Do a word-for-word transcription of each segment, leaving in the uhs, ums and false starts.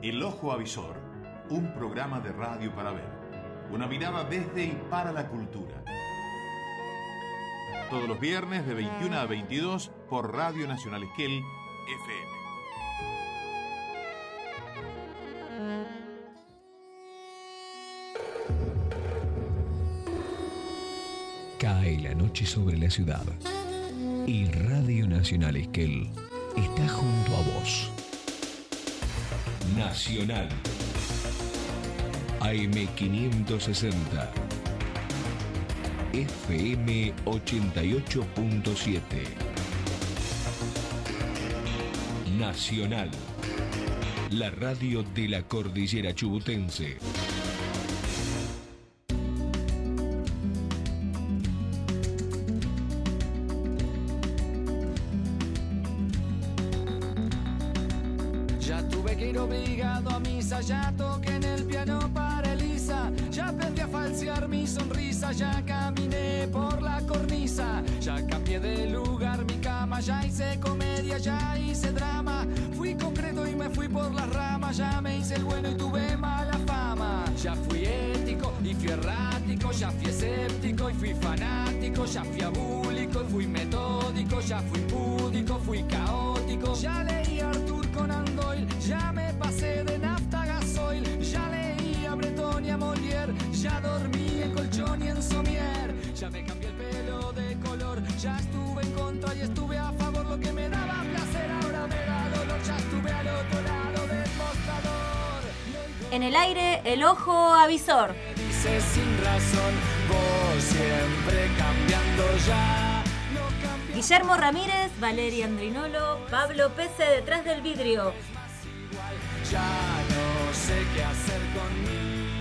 El Ojo Avisor, un programa de radio para ver. Una mirada desde y para la cultura. Todos los viernes de veintiuna a veintidós por Radio Nacional Esquel, F M. Cae la noche sobre la ciudad y Radio Nacional Esquel está junto a vos. Nacional A M quinientos sesenta, F M ochenta y ocho punto siete. Nacional, la radio de la cordillera chubutense. Ya toqué en el piano para Elisa, ya aprendí a falsear mi sonrisa, ya caminé por la cornisa, ya cambié de lugar mi cama, ya hice comedia, ya hice drama, fui concreto y me fui por las ramas, ya me hice el bueno y tuve mala fama, ya fui ético y fui errático, ya fui escéptico y fui fanático, ya fui abúlico y fui metódico, ya fui púdico, fui caótico, ya leí a Arthur Conan Doyle, ya me pasé de nafta gasoil, ya leí a Breton y a Molière, ya dormí en colchón y en somier, ya me cambié el pelo de color, ya estuve en contra y estuve a favor, lo que me daba placer ahora me da dolor, ya estuve al otro lado del mostrador. En el aire, el ojo avisor. Me dices sin razón, vos siempre cambiando ya. No cambias. Guillermo Ramírez, Valeria Andrinolo, Pablo Pese detrás del vidrio. Ya no sé qué hacer con mí.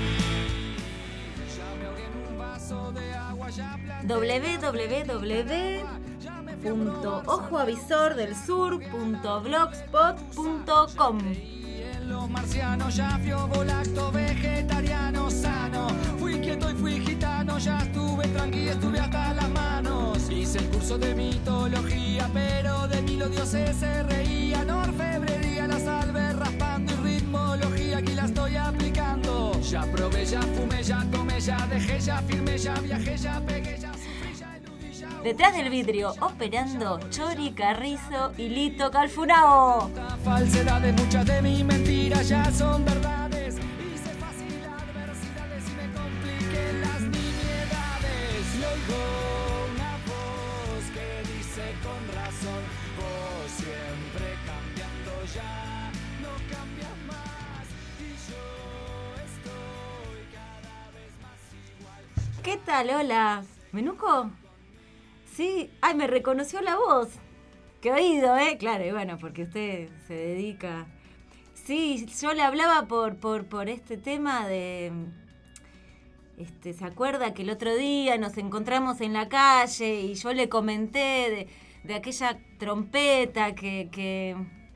Ya me ahogué en un vaso de agua, ya doble u doble u doble u punto ojo avisor del sur punto blogspot punto com. En los marcianos ya fui volacto, vegetariano sano. Fui quieto y fui gitano, ya estuve tranqui, estuve hasta las manos. Hice el curso de mitología, pero de mí los dioses se reían. Orfebrería, la salve raspando y ritmología, aquí la estoy aplicando. Ya probé, ya fumé, ya tomé, ya dejé, ya firmé, ya viajé, ya pegué, ya sufrí, ya eludí, ya... Detrás del vidrio, operando Chori Carrizo y Lito Calfunao. Falsedades, muchas de mis mentiras ya son verdades. Hice fácil adversidades y me compliqué las nimiedades. Y oigo una voz que dice con razón, vos siempre cambiando ya, no cambias más. Y yo estoy cada vez más igual. ¿Qué tal? Hola. ¿Menuco? Sí. Ay, me reconoció la voz. Qué oído, ¿eh? Claro, y bueno, porque usted se dedica... Sí, yo le hablaba por, por, por este tema de... Este, ¿se acuerda que el otro día nos encontramos en la calle y yo le comenté de, de aquella trompeta que... que...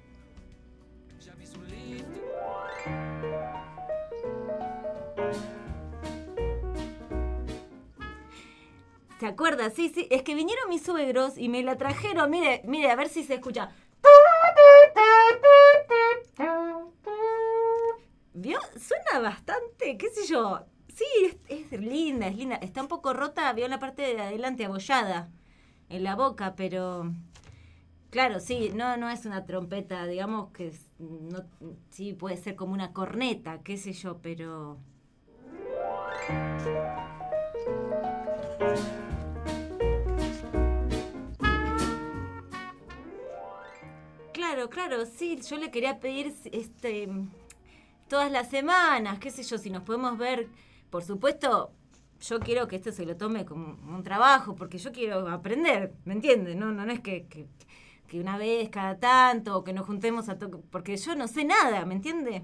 ¿Se acuerda? Sí, sí, es que vinieron mis suegros y me la trajeron, mire, mire, a ver si se escucha. ¿Vio? Suena bastante, qué sé yo. Sí, es, es linda, es linda. Está un poco rota, vio la parte de adelante abollada en la boca, pero... Claro, sí, no, no es una trompeta, digamos que es, no, sí puede ser como una corneta, qué sé yo, pero... Claro, claro, sí, yo le quería pedir este todas las semanas, qué sé yo, si nos podemos ver, por supuesto, yo quiero que esto se lo tome como un trabajo, porque yo quiero aprender, ¿me entiende? No, no, no es que, que, que una vez cada tanto, o que nos juntemos a tocar, porque yo no sé nada, ¿me entiende?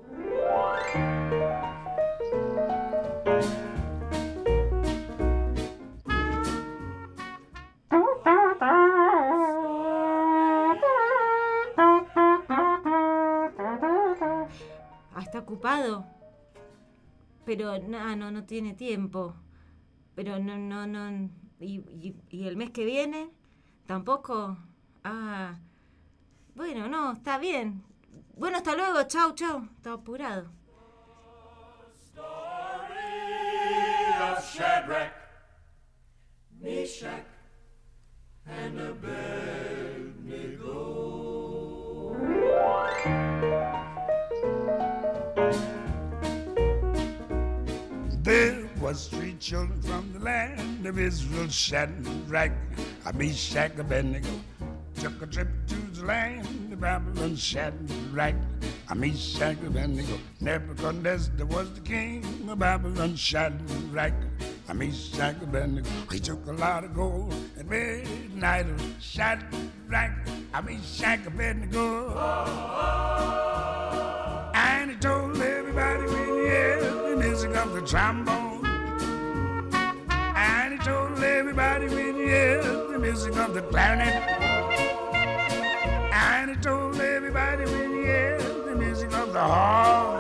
Está ocupado, pero no, no, no tiene tiempo, pero no, no, no, y, y, y el mes que viene, tampoco, ah, bueno, no, está bien, Bueno, hasta luego, chau, chau. Estaba apurado. Shadrach, Meshach, and Abednego. There was three children from the land of Israel, Shadrach, Meshach, Abednego. Took a trip to the land of Babylon, Shadrach, Meshach, Abednego. Nebuchadnezzar was the king of Babylon, Shadrach, Meshach, Abednego. He took a lot of gold and made an idol, Shadrach, Meshach, Abednego. And he told everybody when he heard the music of the trombone. And he told everybody when he heard the music of the clarinet. And he told everybody when he heard the music of the harp,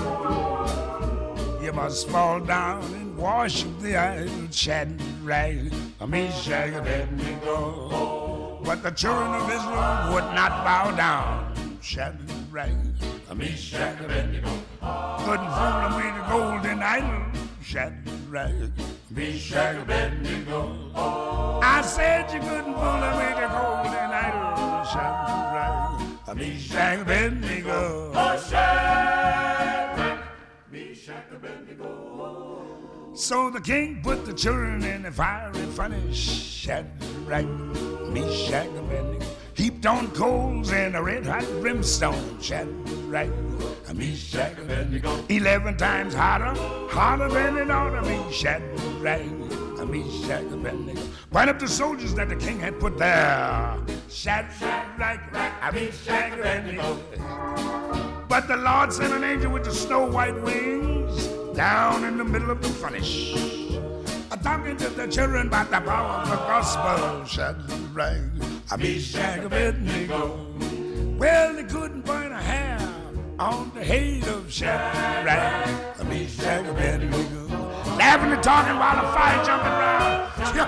you must fall down and worship the idol, Shadrach, Meshach, Abednego. But the children of Israel would not bow down, Shadrach, Meshach, Abednego. Couldn't fool them with the golden idol, Shadrach, Meshach, Abednego. I said you couldn't fool them with the golden idol, Shadrach, Meshach, Abednego. Oh, Shadrach, Meshach, Abednego. So the king put the children in the fiery furnace, Shadrach, Meshach, Abednego. Heaped on coals and a red hot brimstone, Shadrach, Meshach, Abednego. Eleven times hotter, hotter than it ought to be, Shadrach, Meshach, Abednego. Point up the soldiers that the king had put there, Shadrach, Meshach, Abednego. But the Lord sent an angel with the snow white wings down in the middle of the furnace, talking to the children about the power of the gospel, Shadrach, Meshach, Abednego. Well, they couldn't burn a hair on the head of Shadrach, Meshach, Abednego. Laughing and talking while the fire jumping around.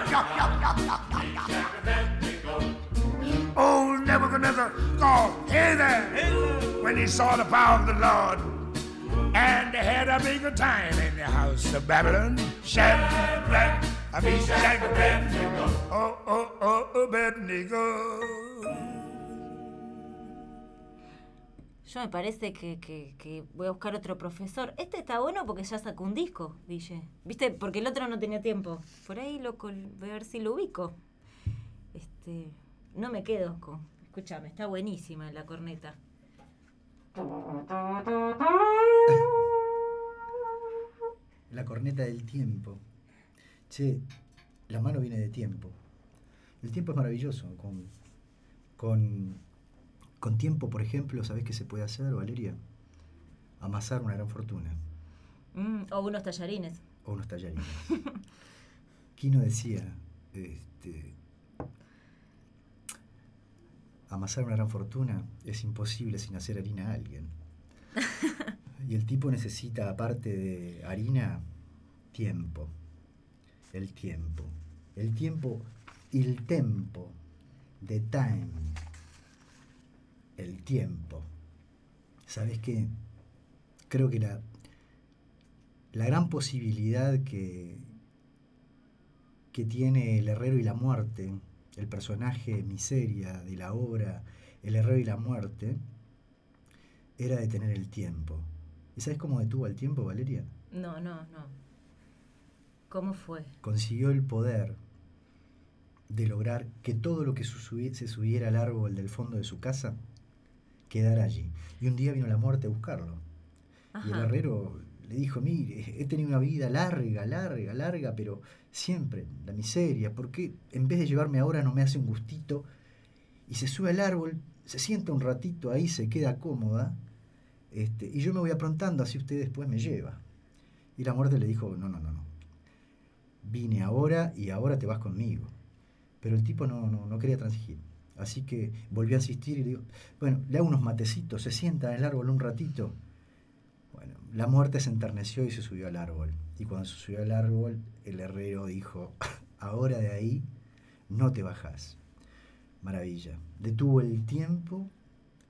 Old Nebuchadnezzar called, hey there, when he saw the power of the Lord. And they had a bigger time in the house of Babylon. Shadrach, Meshach, Abednego. Oh, oh, oh, Abednego. Yo me parece que, que, que voy a buscar otro profesor. Este está bueno porque ya sacó un disco, dije. ¿Viste? Porque el otro no tenía tiempo. Por ahí lo col- voy a ver si lo ubico. Este, no me quedo con... Escúchame, está buenísima la corneta. La corneta del tiempo. Che, la mano viene de tiempo. El tiempo es maravilloso. Con, con, con tiempo, por ejemplo, ¿sabés qué se puede hacer, Valeria? Amasar una gran fortuna. Mm, o unos tallarines. O unos tallarines. Quino decía, este, amasar una gran fortuna es imposible sin hacer harina a alguien. Y el tipo necesita, aparte de harina, tiempo. El tiempo. El tiempo, il tempo, the time. El tiempo. ¿Sabes qué? Creo que la, la gran posibilidad que, que tiene El Herrero y la Muerte, el personaje miseria de la obra El Herrero y la Muerte, era detener el tiempo. ¿Y sabes cómo detuvo el tiempo, Valeria? No, no, no. ¿Cómo fue? Consiguió el poder de lograr que todo lo que su- se subiera al árbol del fondo de su casa quedara allí. Y un día vino la muerte a buscarlo. Ajá. Y el herrero le dijo, mire, he tenido una vida larga, larga, larga, pero siempre la miseria. ¿Por qué en vez de llevarme ahora no me hace un gustito? Y se sube al árbol, se sienta un ratito ahí, se queda cómoda, este, y yo me voy aprontando, así usted después me lleva. Y la muerte le dijo, no, no, no, no. Vine ahora y ahora te vas conmigo. Pero el tipo no, no, no quería transigir. Así que volvió a insistir y le digo, bueno, le hago unos matecitos, se sienta en el árbol un ratito. Bueno, la muerte se enterneció y se subió al árbol. Y cuando se subió al árbol, el herrero dijo, ahora de ahí no te bajás. Maravilla. Detuvo el tiempo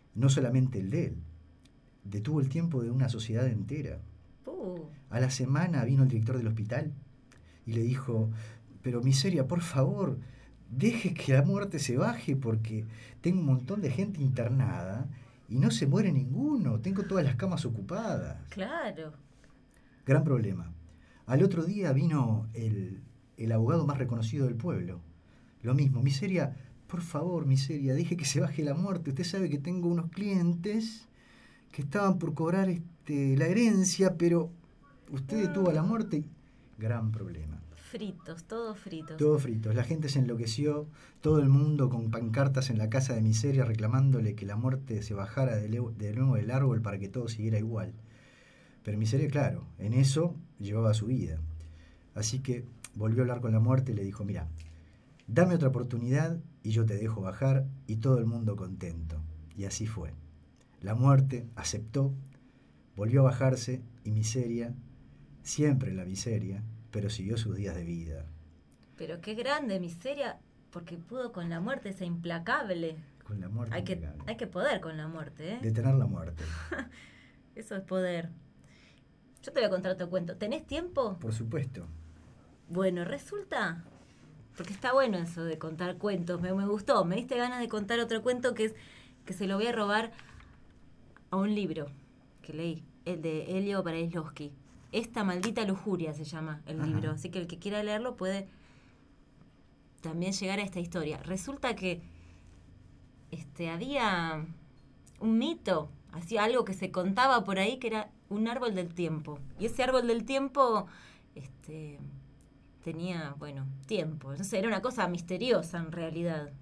No solamente el de él, detuvo el tiempo de una sociedad entera. Uh. A la semana vino el director del hospital y le dijo, pero miseria, por favor, deje que la muerte se baje porque tengo un montón de gente internada y no se muere ninguno, tengo todas las camas ocupadas. Claro. Gran problema. Al otro día vino el, el abogado más reconocido del pueblo. Lo mismo, miseria, por favor, miseria, deje que se baje la muerte. Usted sabe que tengo unos clientes que estaban por cobrar este, la herencia, pero usted detuvo a la muerte y... Gran problema. Fritos, todos fritos. Todos fritos. La gente se enloqueció, todo el mundo con pancartas en la casa de miseria reclamándole que la muerte se bajara de, le- de nuevo del árbol para que todo siguiera igual. Pero miseria, claro, en eso llevaba su vida. Así que volvió a hablar con la muerte y le dijo, mira, dame otra oportunidad y yo te dejo bajar, y todo el mundo contento. Y así fue. La muerte aceptó, volvió a bajarse y miseria, siempre la miseria, pero siguió sus días de vida. Pero qué grande, miseria, porque pudo con la muerte, esa implacable. Con la muerte Hay que, implacable. hay que poder con la muerte, ¿eh? Detener la muerte. Eso es poder. Yo te voy a contar otro cuento. ¿Tenés tiempo? Por supuesto. Bueno, resulta, porque está bueno eso de contar cuentos, me, me gustó, me diste ganas de contar otro cuento que es que se lo voy a robar a un libro que leí, el de Elio Brailovsky. Esta maldita lujuria se llama el Ajá. libro, así que el que quiera leerlo puede también llegar a esta historia. Resulta que este había un mito, así algo que se contaba por ahí que era un árbol del tiempo. Y ese árbol del tiempo este tenía, bueno, tiempo. No sé, era una cosa misteriosa en realidad.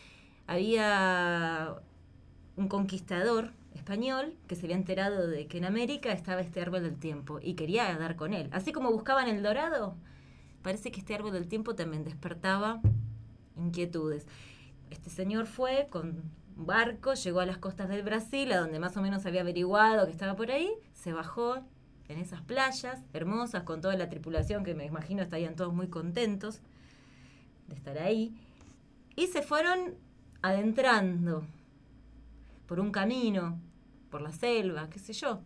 Había un conquistador español que se había enterado de que en América estaba este árbol del tiempo y quería dar con él. Así como buscaban el dorado, parece que este árbol del tiempo también despertaba inquietudes. Este señor fue con un barco, llegó a las costas del Brasil, a donde más o menos había averiguado que estaba por ahí, se bajó en esas playas hermosas con toda la tripulación que me imagino estarían todos muy contentos de estar ahí, y se fueron adentrando por un camino, por la selva, qué sé yo.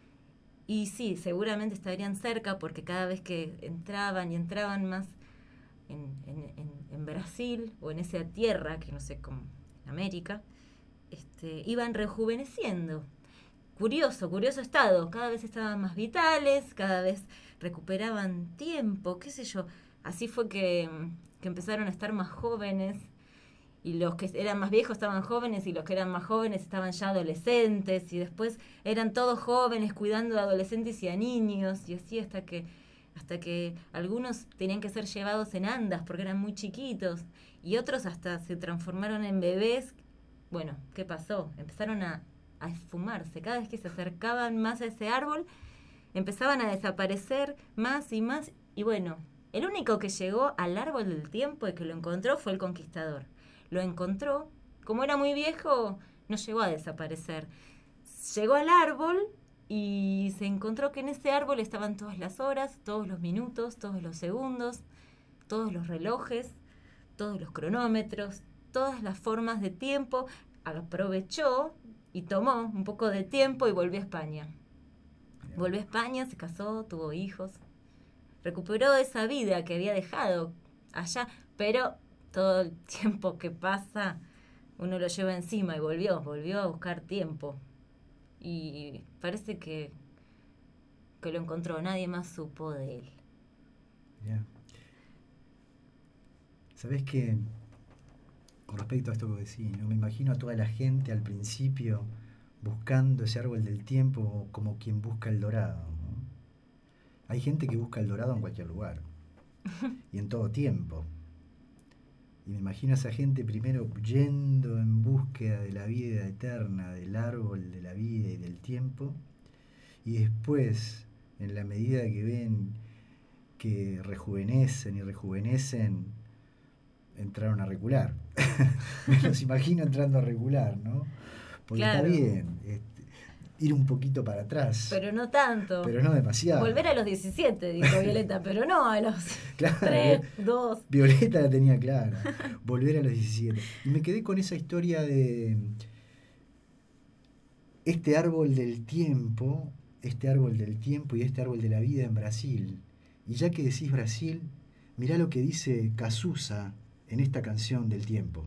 Y sí, seguramente estarían cerca porque cada vez que entraban y entraban más en, en, en, en Brasil o en esa tierra, que no sé cómo, en América, este, iban rejuveneciendo. Curioso, curioso estado. Cada vez estaban más vitales, cada vez recuperaban tiempo, qué sé yo. Así fue que, que empezaron a estar más jóvenes. Y los que eran más viejos estaban jóvenes y los que eran más jóvenes estaban ya adolescentes. Y después eran todos jóvenes cuidando a adolescentes y a niños. Y así hasta que, hasta que algunos tenían que ser llevados en andas porque eran muy chiquitos. Y otros hasta se transformaron en bebés. Bueno, ¿qué pasó? Empezaron a... a esfumarse. Cada vez que se acercaban más a ese árbol, empezaban a desaparecer más y más. Y bueno, el único que llegó al árbol del tiempo y que lo encontró fue el conquistador. Lo encontró, como era muy viejo, no llegó a desaparecer. Llegó al árbol y se encontró que en ese árbol estaban todas las horas, todos los minutos, todos los segundos, todos los relojes, todos los cronómetros, todas las formas de tiempo. Aprovechó y tomó un poco de tiempo y volvió a España. Volvió a España, se casó, tuvo hijos. Recuperó esa vida que había dejado allá, pero todo el tiempo que pasa uno lo lleva encima y volvió, volvió a buscar tiempo. Y parece que, que lo encontró, nadie más supo de él. Yeah. ¿Sabés qué? Con respecto a esto que decís, ¿no? Me imagino a toda la gente al principio buscando ese árbol del tiempo como quien busca el dorado, ¿no? Hay gente que busca el dorado en cualquier lugar y en todo tiempo. Y me imagino a esa gente primero yendo en búsqueda de la vida eterna, del árbol de la vida y del tiempo, y después, en la medida que ven que rejuvenecen y rejuvenecen, entraron a regular. Me los imagino entrando a regular, ¿no? Porque claro. Está bien este, ir un poquito para atrás. Pero no tanto. Pero no demasiado. Volver a los diecisiete, dijo Violeta, pero no a los Claro. tres, dos. Violeta la tenía clara. Volver a los diecisiete. Y me quedé con esa historia de este árbol del tiempo, este árbol del tiempo y este árbol de la vida en Brasil. Y ya que decís Brasil, mirá lo que dice Cazuza en esta canción del tiempo.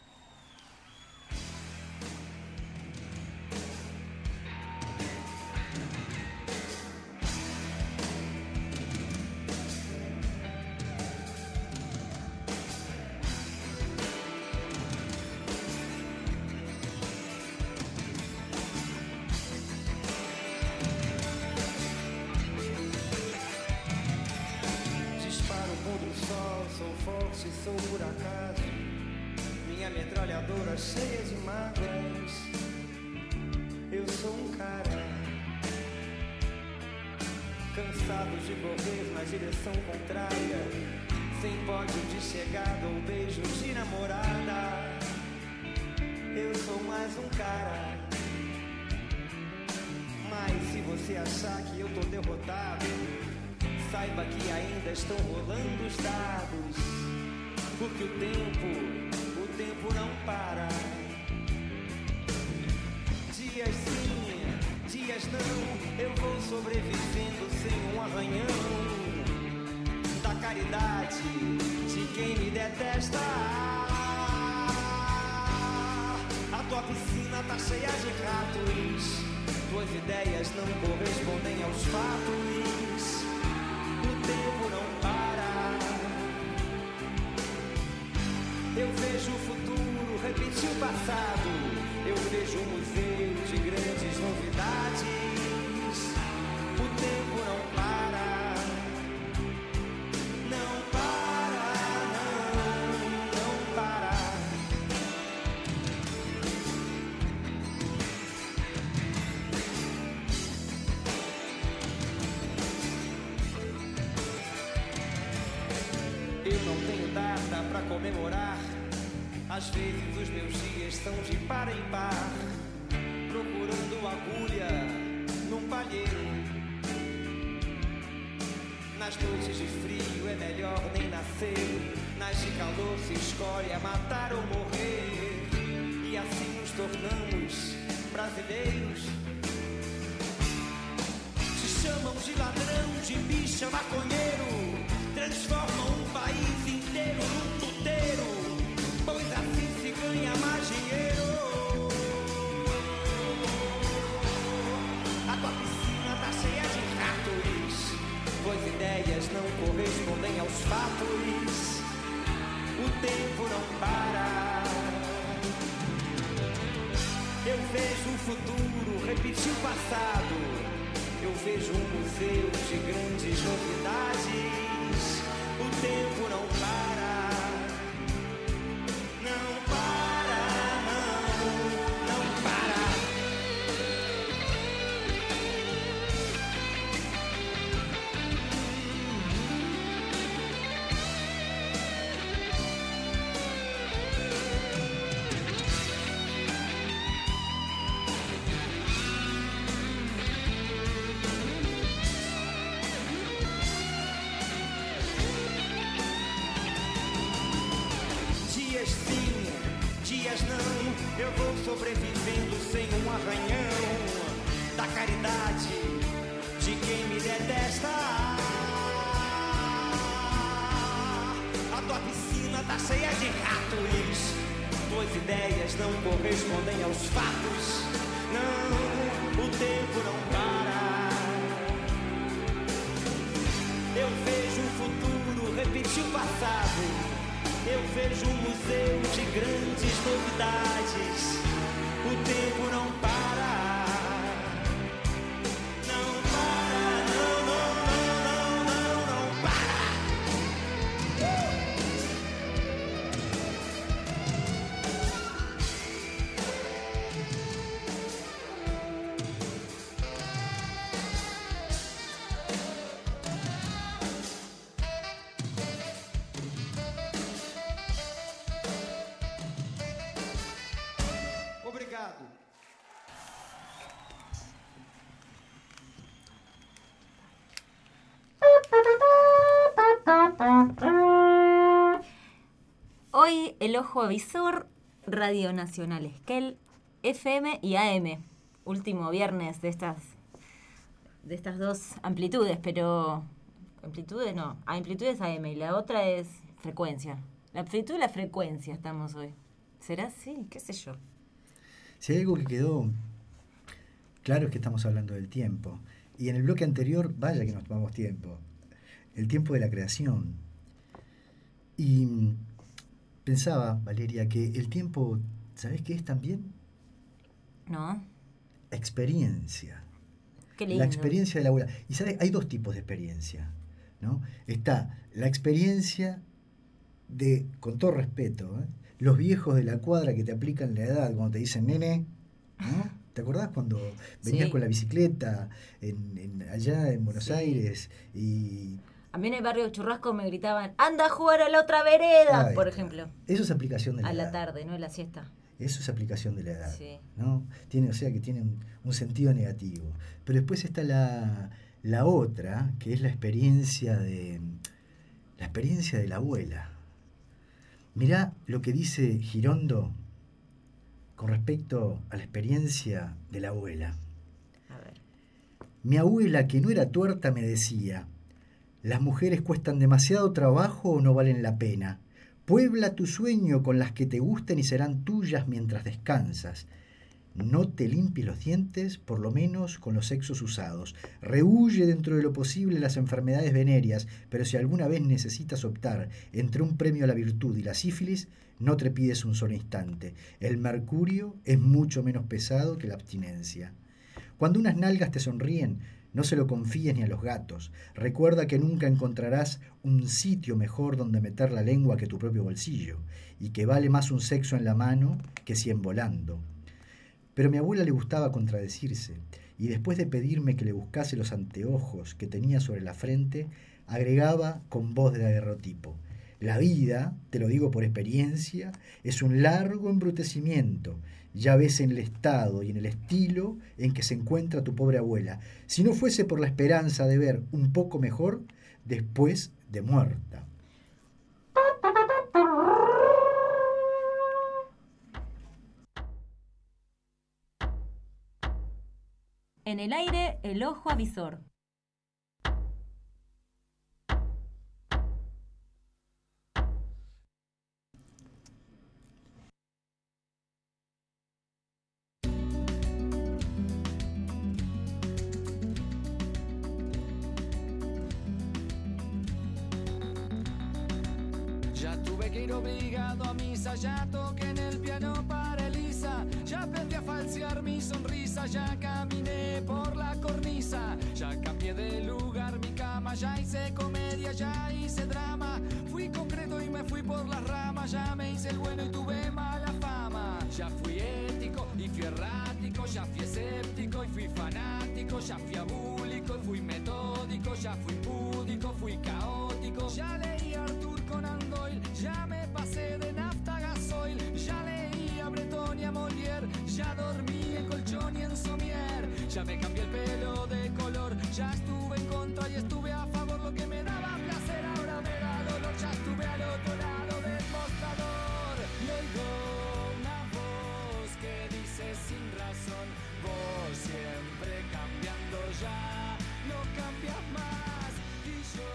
Comemorar, às vezes os meus dias são de par em par, procurando agulha num palheiro. Nas noites de frio é melhor nem nascer, nas de calor se escolhe a matar ou morrer, e assim nos tornamos brasileiros. Se chamam de ladrão, de bicha, maconheiro, transformam um país inteiro num puteiro, pois assim se ganha mais dinheiro. A tua piscina tá cheia de ratos, pois ideias não correspondem aos fatos. O tempo não para. Eu vejo o futuro repetir o passado. Eu vejo um museu de grandes novidades. O tempo não para, não para, não, não para. Não, eu vou sobrevivendo sem um arranhão da caridade de quem me detesta. A tua piscina tá cheia de ratos, tuas ideias não correspondem aos fatos. Não, o tempo não para. Eu vejo o futuro repetir o passado. Eu vejo um museu de grandes novidades. O tempo não para. Não para, não, não, não, não, não, não para. Hoy el ojo avisor, Radio Nacional Esquel, F M y A M. último viernes de estas de estas dos amplitudes, pero amplitudes no, amplitudes A M y la otra es frecuencia. La amplitud y la frecuencia estamos hoy. ¿Será así? ¿Qué sé yo? Si hay algo que quedó claro es que estamos hablando del tiempo. Y en el bloque anterior, vaya que nos tomamos tiempo. El tiempo de la creación. Y pensaba, Valeria, que el tiempo, ¿sabés qué es también? ¿No? Experiencia. Qué lindo. La experiencia de la abuela. Y ¿sabés? Hay dos tipos de experiencia, ¿no? Está la experiencia de, con todo respeto, ¿eh? Los viejos de la cuadra que te aplican la edad cuando te dicen nene, ¿no? ¿Te acordás cuando venías Sí. con la bicicleta en, en, allá en Buenos Sí. Aires y... A mí en el barrio Churrasco me gritaban, anda a jugar a la otra vereda, Ahí por está. ejemplo. Eso es aplicación de la A la edad. tarde, no en la siesta. Eso es aplicación de la edad, Sí. ¿no? Tiene, o sea que tiene un, un sentido negativo. Pero después está la, la otra, que es la experiencia de la experiencia de la abuela. Mirá lo que dice Girondo con respecto a la experiencia de la abuela. A ver. Mi abuela, que no era tuerta, me decía: las mujeres cuestan demasiado trabajo o no valen la pena. Puebla tu sueño con las que te gusten y serán tuyas mientras descansas. No te limpies los dientes, por lo menos con los sexos usados. Rehuye dentro de lo posible las enfermedades venéreas, pero si alguna vez necesitas optar entre un premio a la virtud y la sífilis, no trepides un solo instante. El mercurio es mucho menos pesado que la abstinencia. Cuando unas nalgas te sonríen, no se lo confíes ni a los gatos. Recuerda que nunca encontrarás un sitio mejor donde meter la lengua que tu propio bolsillo, y que vale más un sexo en la mano que cien volando. Pero a mi abuela le gustaba contradecirse, y después de pedirme que le buscase los anteojos que tenía sobre la frente, agregaba con voz de daguerrotipo: la vida, te lo digo por experiencia, es un largo embrutecimiento. Ya ves en el estado y en el estilo en que se encuentra tu pobre abuela, si no fuese por la esperanza de ver un poco mejor después de muerta. En el aire, el ojo avisor. Ya tuve que ir obligado a misa, ya toqué en el piano para Elisa, ya aprendí a falsear mi sonrisa, ya caminé por la cornisa, ya cambié de lugar mi cama, ya hice comedia, ya hice drama, fui concreto y me fui por las ramas, ya me hice el bueno y tuve mala fama, ya fui ético y fui errático, ya fui escéptico y fui fanático, ya fui abúlico y fui metódico, ya fui púdico, fui caótico, ya leí a Arthur Conan Doyle, ya me pasé de nafta a gasoil, ya leí a Breton y a Molière, ya dormí en colchón y en somier, ya me cambié el pelo de color, ya estuve en contra y estuve a favor, lo que me daba placer ahora me da dolor, ya estuve al otro lado del mostrador y oigo una voz que dice sin razón, vos siempre cambiando, ya no cambias más y yo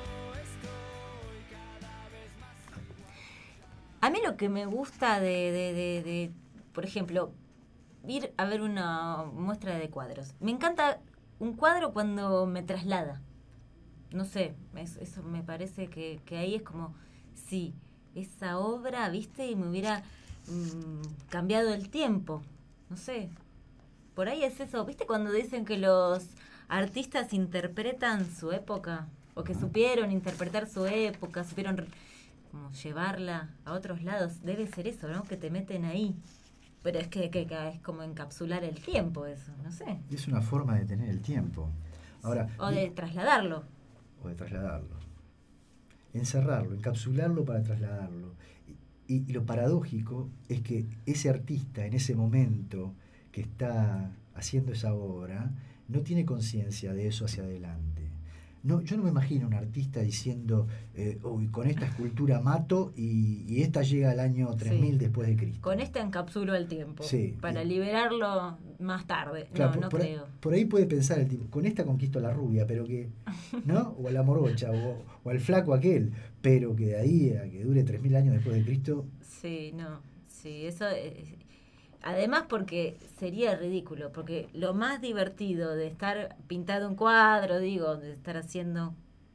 estoy cada vez más igual. A mí lo que me gusta de, de, de, de, por ejemplo, ir a ver una muestra de cuadros. Me encanta un cuadro cuando me traslada. No sé, es- eso me parece que, que ahí es como, sí, esa obra, viste, y me hubiera mm, cambiado el tiempo. No sé, por ahí es eso. ¿Viste cuando dicen que los artistas interpretan su época? O que supieron interpretar su época, supieron re- como llevarla a otros lados. Debe ser eso, ¿no? Que te meten ahí. Pero es que, que- que es como encapsular el tiempo eso, no sé. Es una forma de tener el tiempo. Ahora, O de trasladarlo. o de trasladarlo. Encerrarlo, encapsularlo para trasladarlo. Y, y lo paradójico es que ese artista en ese momento que está haciendo esa obra no tiene conciencia de eso hacia adelante. no, yo no me imagino un artista diciendo, eh, uy, con esta escultura mato y, y esta llega al año tres mil Sí. después de Cristo. Con esta encapsulo el tiempo. Sí. Para Bien. liberarlo más tarde. Claro, no, por, no por ahí, creo. por ahí puede pensar el tipo, con esta conquisto a la rubia, pero que, ¿no? O a la morocha, o, o al flaco aquel, pero que de ahí a que dure tres mil años después de Cristo, Sí, no. Sí, eso. eh, además, porque sería ridículo. Porque lo más divertido de estar pintado un cuadro, digo, de estar haciendo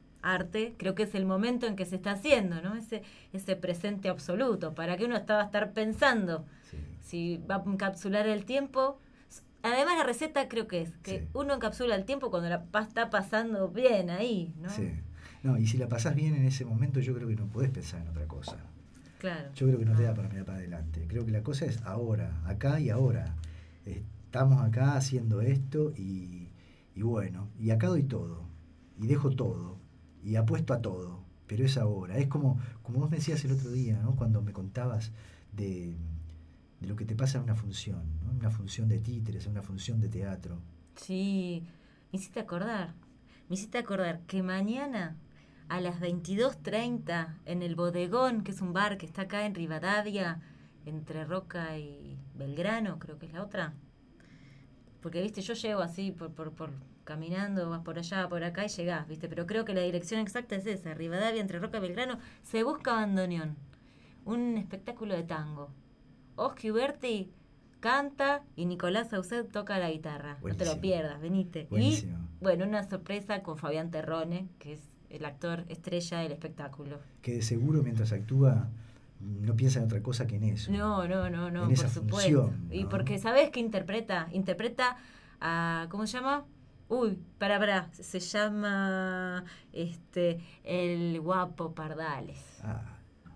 arte, creo que es el momento en que se está haciendo, ¿no? Ese, ese presente absoluto. ¿Para qué uno estaba a estar pensando sí. si va a encapsular el tiempo? Además, la receta creo que es que Sí. uno encapsula el tiempo cuando la pa- está pasando bien ahí, ¿no? Sí. No, y si la pasás bien en ese momento, yo creo que no podés pensar en otra cosa. Claro. Yo creo que no te da para mirar para adelante. Creo que la cosa es ahora, acá y ahora. Estamos acá haciendo esto y, y bueno, y acá doy todo, y dejo todo, y apuesto a todo, pero es ahora. Es como, como vos me decías el otro día, ¿no? Cuando me contabas de, de lo que te pasa en una función, ¿no? Una función de títeres, una función de teatro. Sí, me hiciste acordar. Me hiciste acordar que mañana a las veintidós treinta en el Bodegón, que es un bar que está acá en Rivadavia, entre Roca y Belgrano, creo que es la otra. Porque, viste, yo llego así por, por, por caminando, vas por allá, por acá y llegás, viste. Pero creo que la dirección exacta es esa, Rivadavia, entre Roca y Belgrano. Se busca bandoneón. Un espectáculo de tango. Oscar Uberti canta y Nicolás Sauced toca la guitarra. No te Buenísimo. lo pierdas, venite. Buenísimo. Y, bueno, una sorpresa con Fabián Terrone, que es el actor estrella del espectáculo. Que de seguro mientras actúa no piensa en otra cosa que en eso. No, no, no, no, En por esa supuesto. función, Y ¿no? porque, ¿sabés qué interpreta? Interpreta a, ¿cómo se llama? Uy, pará, pará, se llama este el Guapo Pardales. Ah,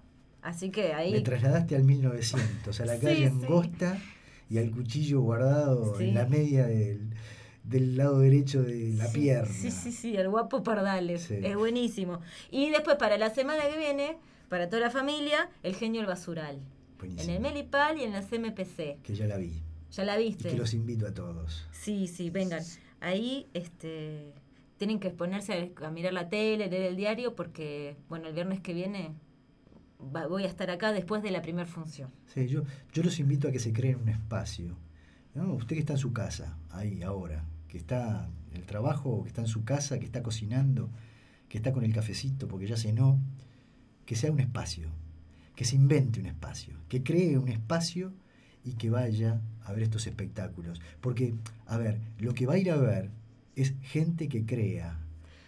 Así que ahí... me trasladaste al mil novecientos, a la Sí, calle sí. Angosta y al cuchillo guardado Sí. en la media del, del lado derecho de la Sí, pierna. Sí, sí, sí, el Guapo Pardales. Sí. Es buenísimo. Y después, para la semana que viene, para toda la familia, El Genio del Basural. Buenísimo. En el Melipal y en la C M P C. Que ya la vi. ¿Ya la Y viste? que los invito a todos. Sí, sí, vengan. Ahí este, tienen que exponerse a, a mirar la tele, leer el diario, porque, bueno, el viernes que viene va- voy a estar acá después de la primera función. Sí, yo, yo los invito a que se creen un espacio. ¿No? Usted que está en su casa, ahí, ahora, que está en el trabajo, que está en su casa, que está cocinando, que está con el cafecito porque ya cenó, que sea un espacio, que se invente un espacio, que cree un espacio y que vaya a ver estos espectáculos. Porque, a ver, lo que va a ir a ver es gente que crea.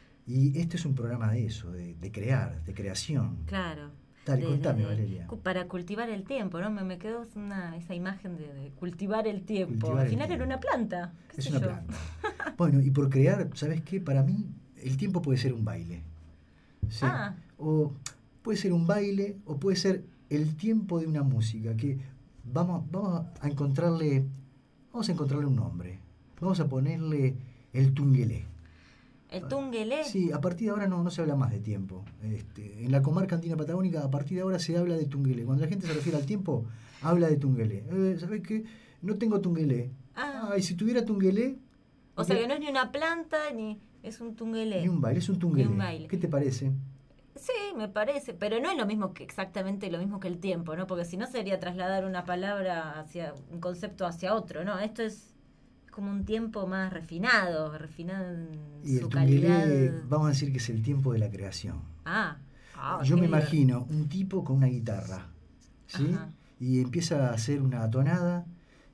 Y este es un programa de eso, de, de crear, de creación. Claro. Dale, De- contame, de- de- Valeria. cu- Para cultivar el tiempo, ¿no? Me, me quedó una, esa imagen de, de cultivar el tiempo. Cultivar Al el final tiempo. era una planta. ¿Qué Es sé una yo? planta. Bueno, y por crear, ¿sabes qué? Para mí, el tiempo puede ser un baile. ¿Sí? Ah. O puede ser un baile, o puede ser el tiempo de una música, que vamos, vamos a encontrarle, vamos a encontrarle un nombre. Vamos a ponerle el tungelé. El tungelé. Sí, a partir de ahora no, no se habla más de tiempo. Este, en la comarca andina patagónica, a partir de ahora se habla de tungelé. Cuando la gente se refiere al tiempo, habla de tungelé. Eh, ¿Sabes qué? No tengo tungelé. Ah. Ay, si tuviera tungelé... O sea que no es ni una planta, ni es un tungelé. Ni un baile, es un tungelé. Ni un baile. ¿Qué te parece? Sí, me parece, pero no es lo mismo que exactamente lo mismo que el tiempo, ¿no? Porque si no sería trasladar una palabra hacia un concepto hacia otro, ¿no? Esto es como un tiempo más refinado, refinado en Y su el tungelé, calidad. vamos a decir que es el tiempo de la creación. Ah, ah, Yo qué me divertido. imagino un tipo con una guitarra, ¿sí? Ajá. Y empieza a hacer una tonada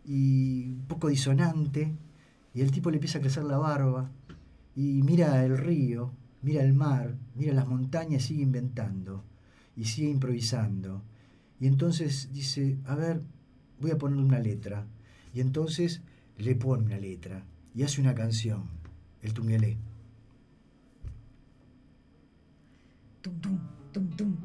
y un poco disonante, y el tipo le empieza a crecer la barba, y mira el río, mira el mar, mira las montañas, sigue inventando, y sigue improvisando. Y entonces dice, a ver, voy a ponerle una letra. Y entonces le pone una letra, y hace una canción, el tungelé. Tum, tum, tum, tum.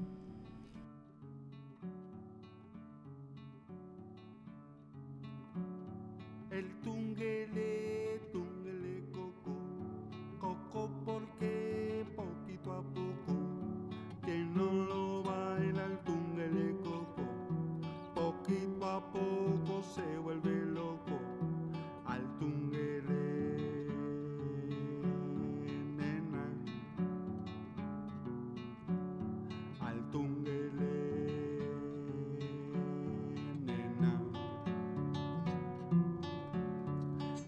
El tungelé, tungelé, coco, coco porque poquito a poco, que no lo baila el tungelé, coco, poquito a poco se vuelve loco al tungelé, nena.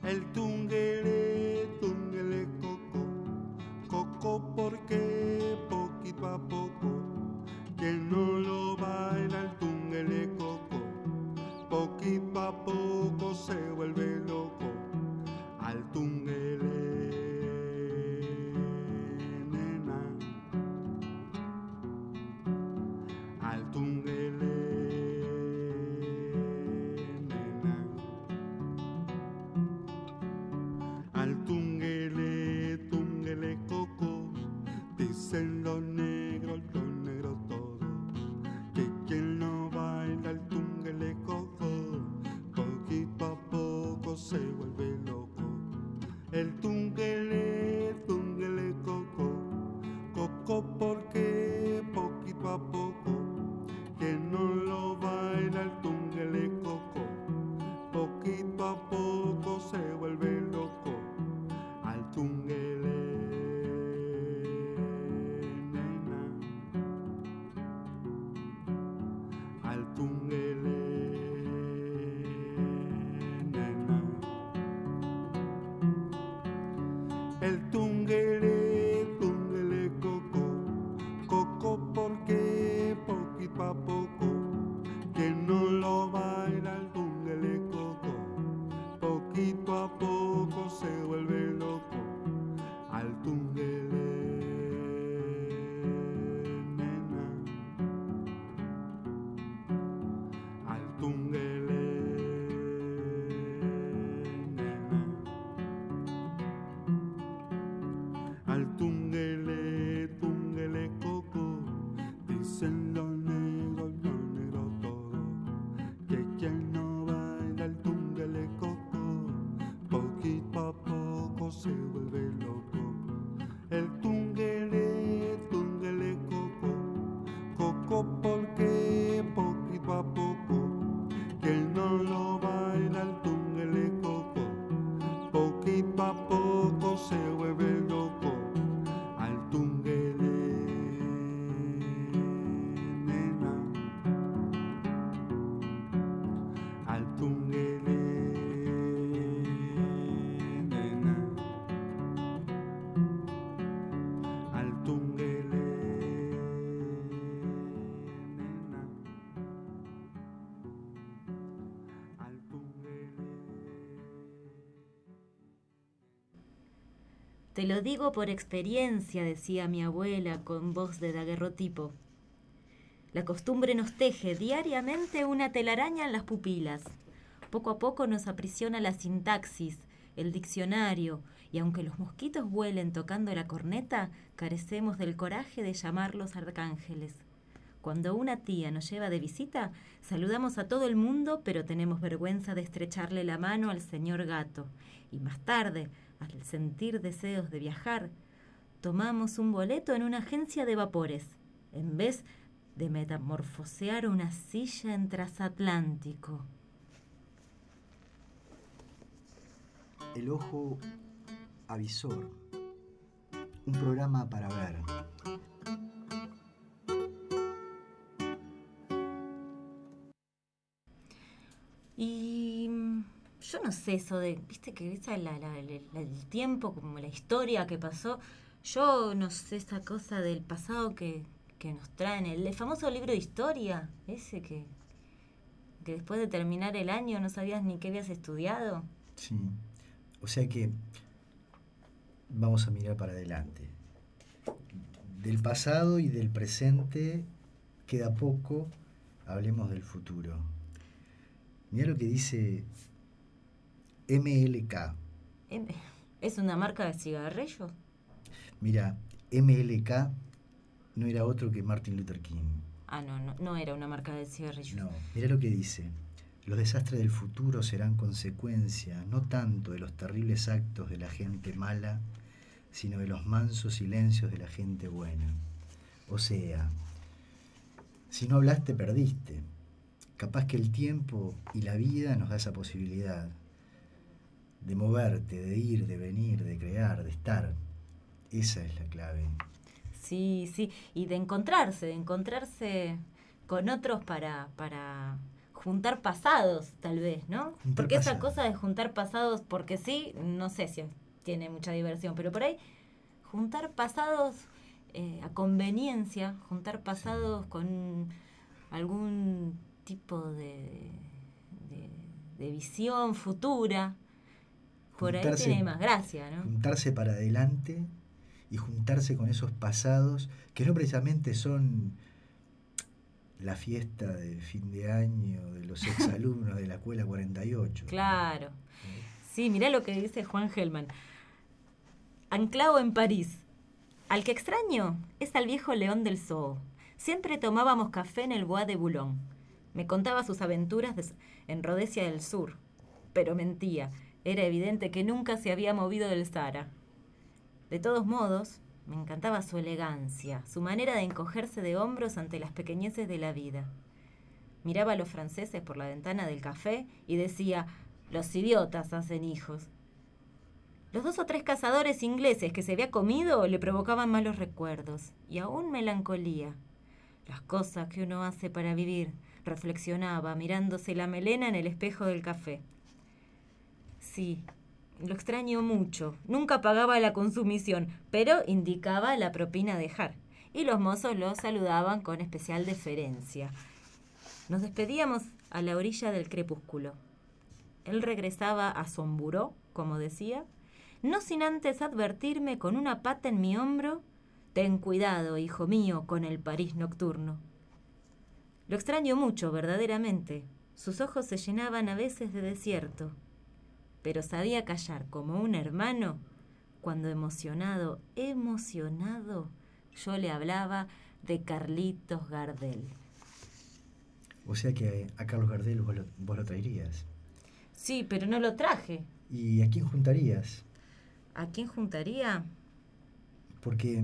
el tunguele, tunguele coco, coco porque poquito a poco, quien no lo baila el tunguele coco, poquito a poco se vuelve loco, al tunguele, nena, al tunguele. Al tunguele, tunguele coco, dicen los negros, los negros todos, que quien no baila el tunguele coco, poquito a poco se vuelve loco. El tunguele, tunguele coco, coco porque poquito a poco, quien no lo baila el tunguele coco, poquito a poco se vuelve loco. Al tunguele, nena, al tunguele, nena, el tunguele, tunguele coco, coco porque poquito a poco, que no lo baila el tunguele coco, poquito a poco se vuelve loco. Al tunguele, nena, al tunguele, nena, al tunguele, tunguele coco, dicen los negros, los negros todos, que quien no baila el tunguele coco, poquito a poco se vuelve loco. El tunguele, tunguele coco, coco porque poquito a poco, que no lo baila el tunguele coco, poquito a poco se vuelve loco. Al tunguele, nena, al tunguele, nena, al tunguele, nena, al tunguele. Te lo digo por experiencia, decía mi abuela con voz de daguerrotipo. La costumbre nos teje diariamente una telaraña en las pupilas. Poco a poco nos aprisiona la sintaxis, el diccionario, y aunque los mosquitos vuelen tocando la corneta, carecemos del coraje de llamarlos arcángeles. Cuando una tía nos lleva de visita, saludamos a todo el mundo, pero tenemos vergüenza de estrecharle la mano al señor gato. Y más tarde, al sentir deseos de viajar, tomamos un boleto en una agencia de vapores, en vez de metamorfosear una silla en transatlántico. El ojo avisor, un programa para ver. Y yo no sé eso de, viste que esa la, la, la, el tiempo, como la historia que pasó, yo no sé esa cosa del pasado que, que nos traen, el, el famoso libro de historia, ese que, que después de terminar el año no sabías ni qué habías estudiado. Sí, o sea que vamos a mirar para adelante. Del pasado y del presente queda poco, hablemos del futuro. Mira lo que dice M L K. ¿Es una marca de cigarrillos? Mira, M L K no era otro que Martin Luther King. Ah, no, no, no era una marca de cigarrillos. No, mira lo que dice. Los desastres del futuro serán consecuencia no tanto de los terribles actos de la gente mala, sino de los mansos silencios de la gente buena. O sea, si no hablaste, perdiste. Capaz que el tiempo y la vida nos da esa posibilidad de moverte, de ir, de venir, de crear, de estar. Esa es la clave. Sí, sí, y de encontrarse, de encontrarse con otros para, para juntar pasados, tal vez, ¿no? Juntar porque esa pasados. cosa de juntar pasados porque sí, no sé si tiene mucha diversión, pero por ahí juntar pasados eh, a conveniencia, juntar pasados con algún tipo de, de, de visión futura, por ahí Juntarse- tiene más gracia, ¿no? Juntarse para adelante y juntarse con esos pasados que no precisamente son la fiesta de fin de año de los exalumnos de la escuela cuarenta y ocho. Claro. Sí, mirá lo que dice Juan Gelman. Anclado en París. Al que extraño es al viejo León del Zoo. Siempre tomábamos café en el Bois de Boulogne. Me contaba sus aventuras de- en Rhodesia del Sur. Pero mentía. Era evidente que nunca se había movido del Sahara. De todos modos, me encantaba su elegancia, su manera de encogerse de hombros ante las pequeñeces de la vida. Miraba a los franceses por la ventana del café y decía, los idiotas hacen hijos. Los dos o tres cazadores ingleses que se había comido le provocaban malos recuerdos y aún melancolía. Las cosas que uno hace para vivir, reflexionaba mirándose la melena en el espejo del café. Sí, lo extraño mucho. Nunca pagaba la consumición, pero indicaba la propina a dejar. Y los mozos lo saludaban con especial deferencia. Nos despedíamos a la orilla del crepúsculo. Él regresaba a Somburó, como decía, no sin antes advertirme con una pata en mi hombro, ten cuidado, hijo mío, con el París nocturno. Lo extraño mucho, verdaderamente. Sus ojos se llenaban a veces de desierto, pero sabía callar como un hermano cuando emocionado, emocionado, yo le hablaba de Carlitos Gardel. O sea que a Carlos Gardel vos lo, vos lo traerías. Sí, pero no lo traje. ¿Y a quién juntarías? ¿A quién juntaría? Porque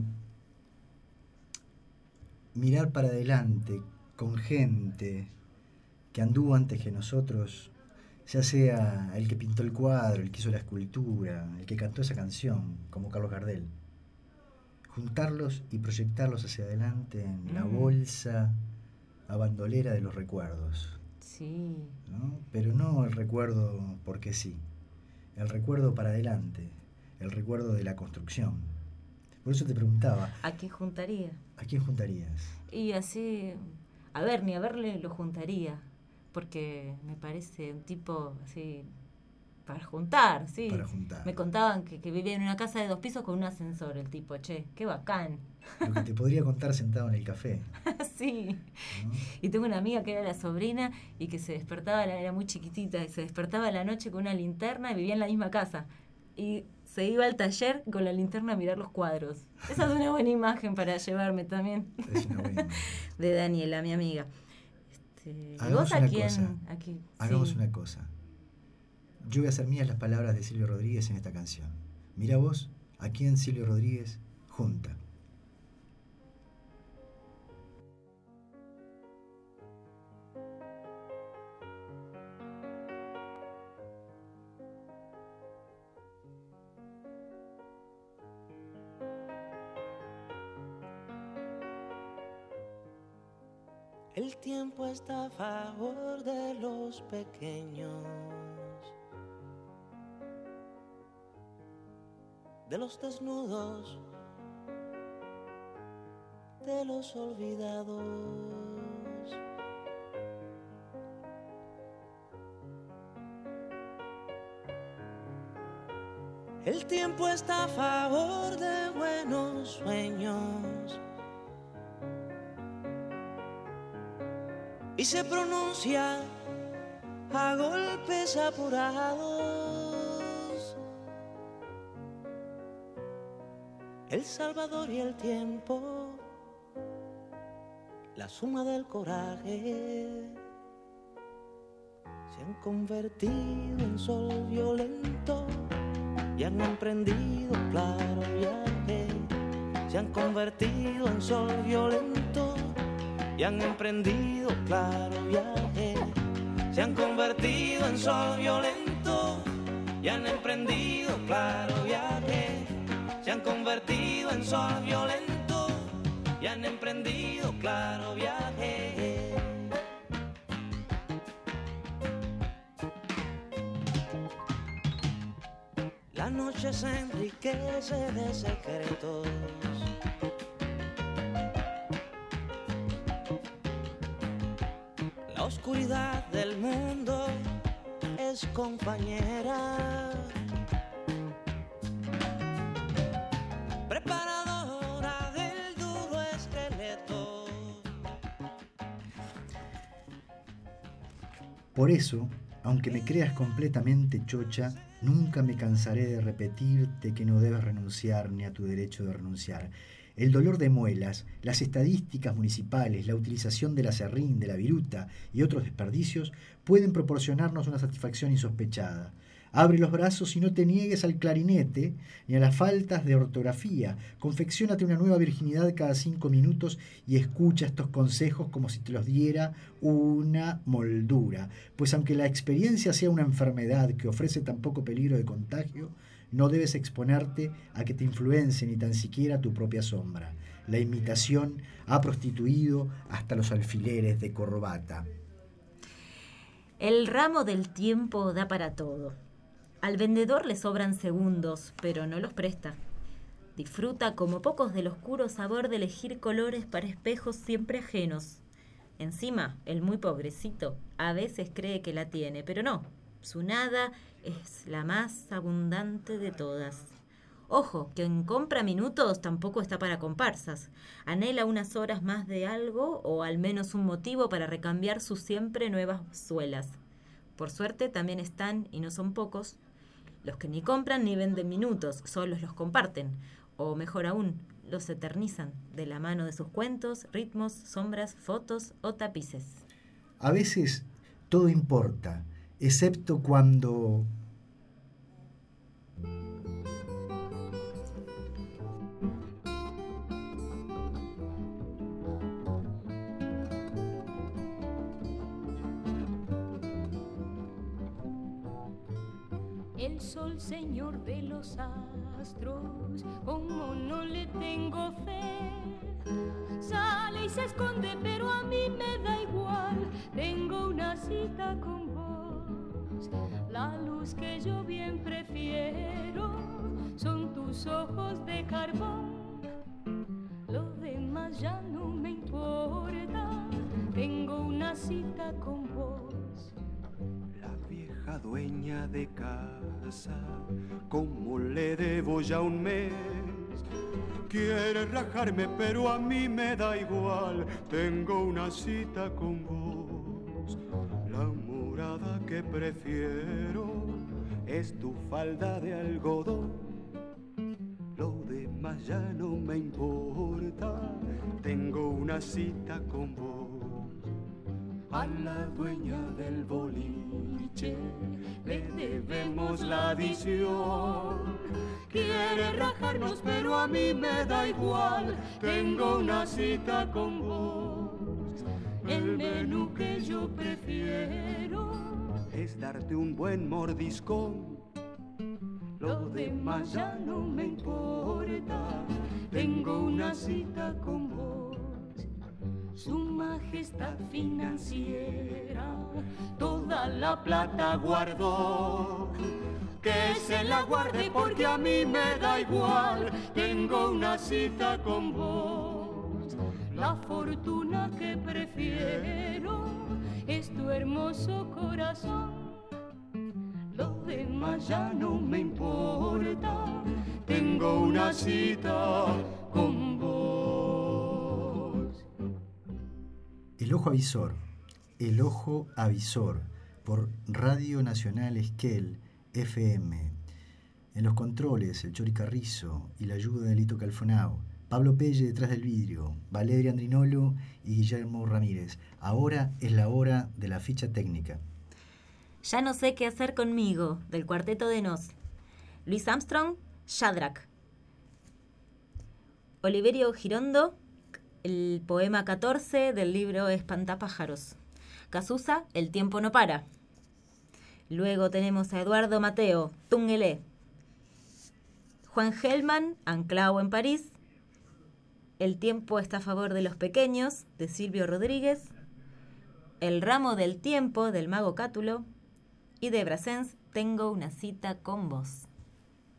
mirar para adelante con gente que anduvo antes que nosotros, ya sea el que pintó el cuadro, el que hizo la escultura, el que cantó esa canción, como Carlos Gardel, juntarlos y proyectarlos hacia adelante en la Mm. bolsa a bandolera de los recuerdos, Sí. ¿no? Pero no el recuerdo porque sí, el recuerdo para adelante, el recuerdo de la construcción. Por eso te preguntaba, ¿A quién juntaría? ¿a quién juntarías? Y así, a ver, ni a verle lo juntaría, porque me parece un tipo así para juntar, sí. Para juntar. Me contaban que, que vivía en una casa de dos pisos con un ascensor, el tipo, che, qué bacán. Lo que te podría contar sentado en el café, Sí. ¿no? Y tengo una amiga que era la sobrina y que se despertaba, era muy chiquitita, y se despertaba a la noche con una linterna y vivía en la misma casa. Y se iba al taller con la linterna a mirar los cuadros. Esa es una buena imagen para llevarme también. Es una buena. De Daniela, mi amiga. Este, ¿y Hagamos vos a una quién? cosa. a quién- Hagamos sí. una cosa. Yo voy a hacer mías las palabras de Silvio Rodríguez en esta canción. Mira vos, a quién Silvio Rodríguez junta. El tiempo está a favor de los pequeños, de los desnudos, de los olvidados. El tiempo está a favor de buenos sueños y se pronuncia a golpes apurados. El Salvador y el tiempo, la suma del coraje, se han convertido en sol violento y han emprendido claro viaje. Se han convertido en sol violento y han emprendido claro viaje. Se han convertido en sol violento y han emprendido claro viaje. Se han convertido en sol violento y han emprendido claro viaje. La noche se enriquece de secretos. La oscuridad del mundo es compañera, preparadora del duro esqueleto. Por eso, aunque me creas completamente chocha, nunca me cansaré de repetirte que no debes renunciar ni a tu derecho de renunciar. El dolor de muelas, las estadísticas municipales, la utilización del aserrín, de la viruta y otros desperdicios pueden proporcionarnos una satisfacción insospechada. Abre los brazos y no te niegues al clarinete ni a las faltas de ortografía. Confecciónate una nueva virginidad cada cinco minutos y escucha estos consejos como si te los diera una moldura. Pues aunque la experiencia sea una enfermedad que ofrece tan poco peligro de contagio, no debes exponerte a que te influencie ni tan siquiera tu propia sombra. La imitación ha prostituido hasta los alfileres de corbata. El ramo del tiempo da para todo. Al vendedor le sobran segundos, pero no los presta. Disfruta como pocos del oscuro sabor de elegir colores para espejos siempre ajenos. Encima, el muy pobrecito a veces cree que la tiene, pero no. Su nada es la más abundante de todas. Ojo, que en compra minutos tampoco está para comparsas. Anhela unas horas más de algo o al menos un motivo para recambiar sus siempre nuevas suelas. Por suerte también están, y no son pocos, los que ni compran ni venden minutos, solo los comparten. O mejor aún, los eternizan de la mano de sus cuentos, ritmos, sombras, fotos o tapices. A veces todo importa, excepto cuando... El sol, señor de los astros, como no le tengo fe, sale y se esconde, pero a mí me da igual, tengo una cita con vos. La luz que yo bien prefiero son tus ojos de carbón, lo demás ya no me importa, tengo una cita con vos. La dueña de casa, como le debo ya un mes, quiere rajarme pero a mí me da igual, tengo una cita con vos. La morada que prefiero es tu falda de algodón, lo demás ya no me importa, tengo una cita con vos. A la dueña del boliche le debemos la adición. Quiere rajarnos pero a mí me da igual, tengo una cita con vos. El menú que yo prefiero es darte un buen mordiscón, lo demás ya no me importa, tengo una cita con vos. Su majestad financiera toda la plata guardó, que se la guarde porque a mí me da igual, tengo una cita con vos. La fortuna que prefiero es tu hermoso corazón, lo demás ya no me importa, tengo una cita con vos. El ojo avisor, el ojo avisor, por Radio Nacional Esquel, F M. En los controles, el Chori Carrizo y la ayuda de Lito Calfonao. Pablo Pelle detrás del vidrio, Valeria Andrinolo y Guillermo Ramírez. Ahora es la hora de la ficha técnica. Ya no sé qué hacer conmigo, del Cuarteto de Nos. Luis Armstrong, Shadrach. Oliverio Girondo, el poema catorce del libro Espantapájaros. Cazuza, El tiempo no para. Luego tenemos a Eduardo Mateo, Tungelé. Juan Gelman, Anclao en París. El tiempo está a favor de los pequeños, de Silvio Rodríguez. El ramo del tiempo, del mago Cátulo. Y de Brassens, Tengo una cita con vos.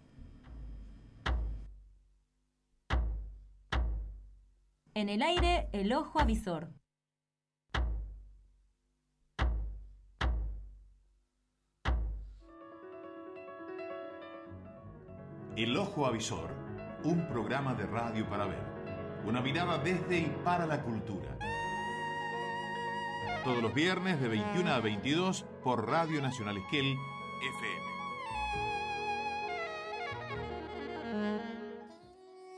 En el aire, el ojo avisor. El Ojo Avisor, un programa de radio para ver. Una mirada desde y para la cultura. Todos los viernes de veintiuna a veintidós por Radio Nacional Esquel F M.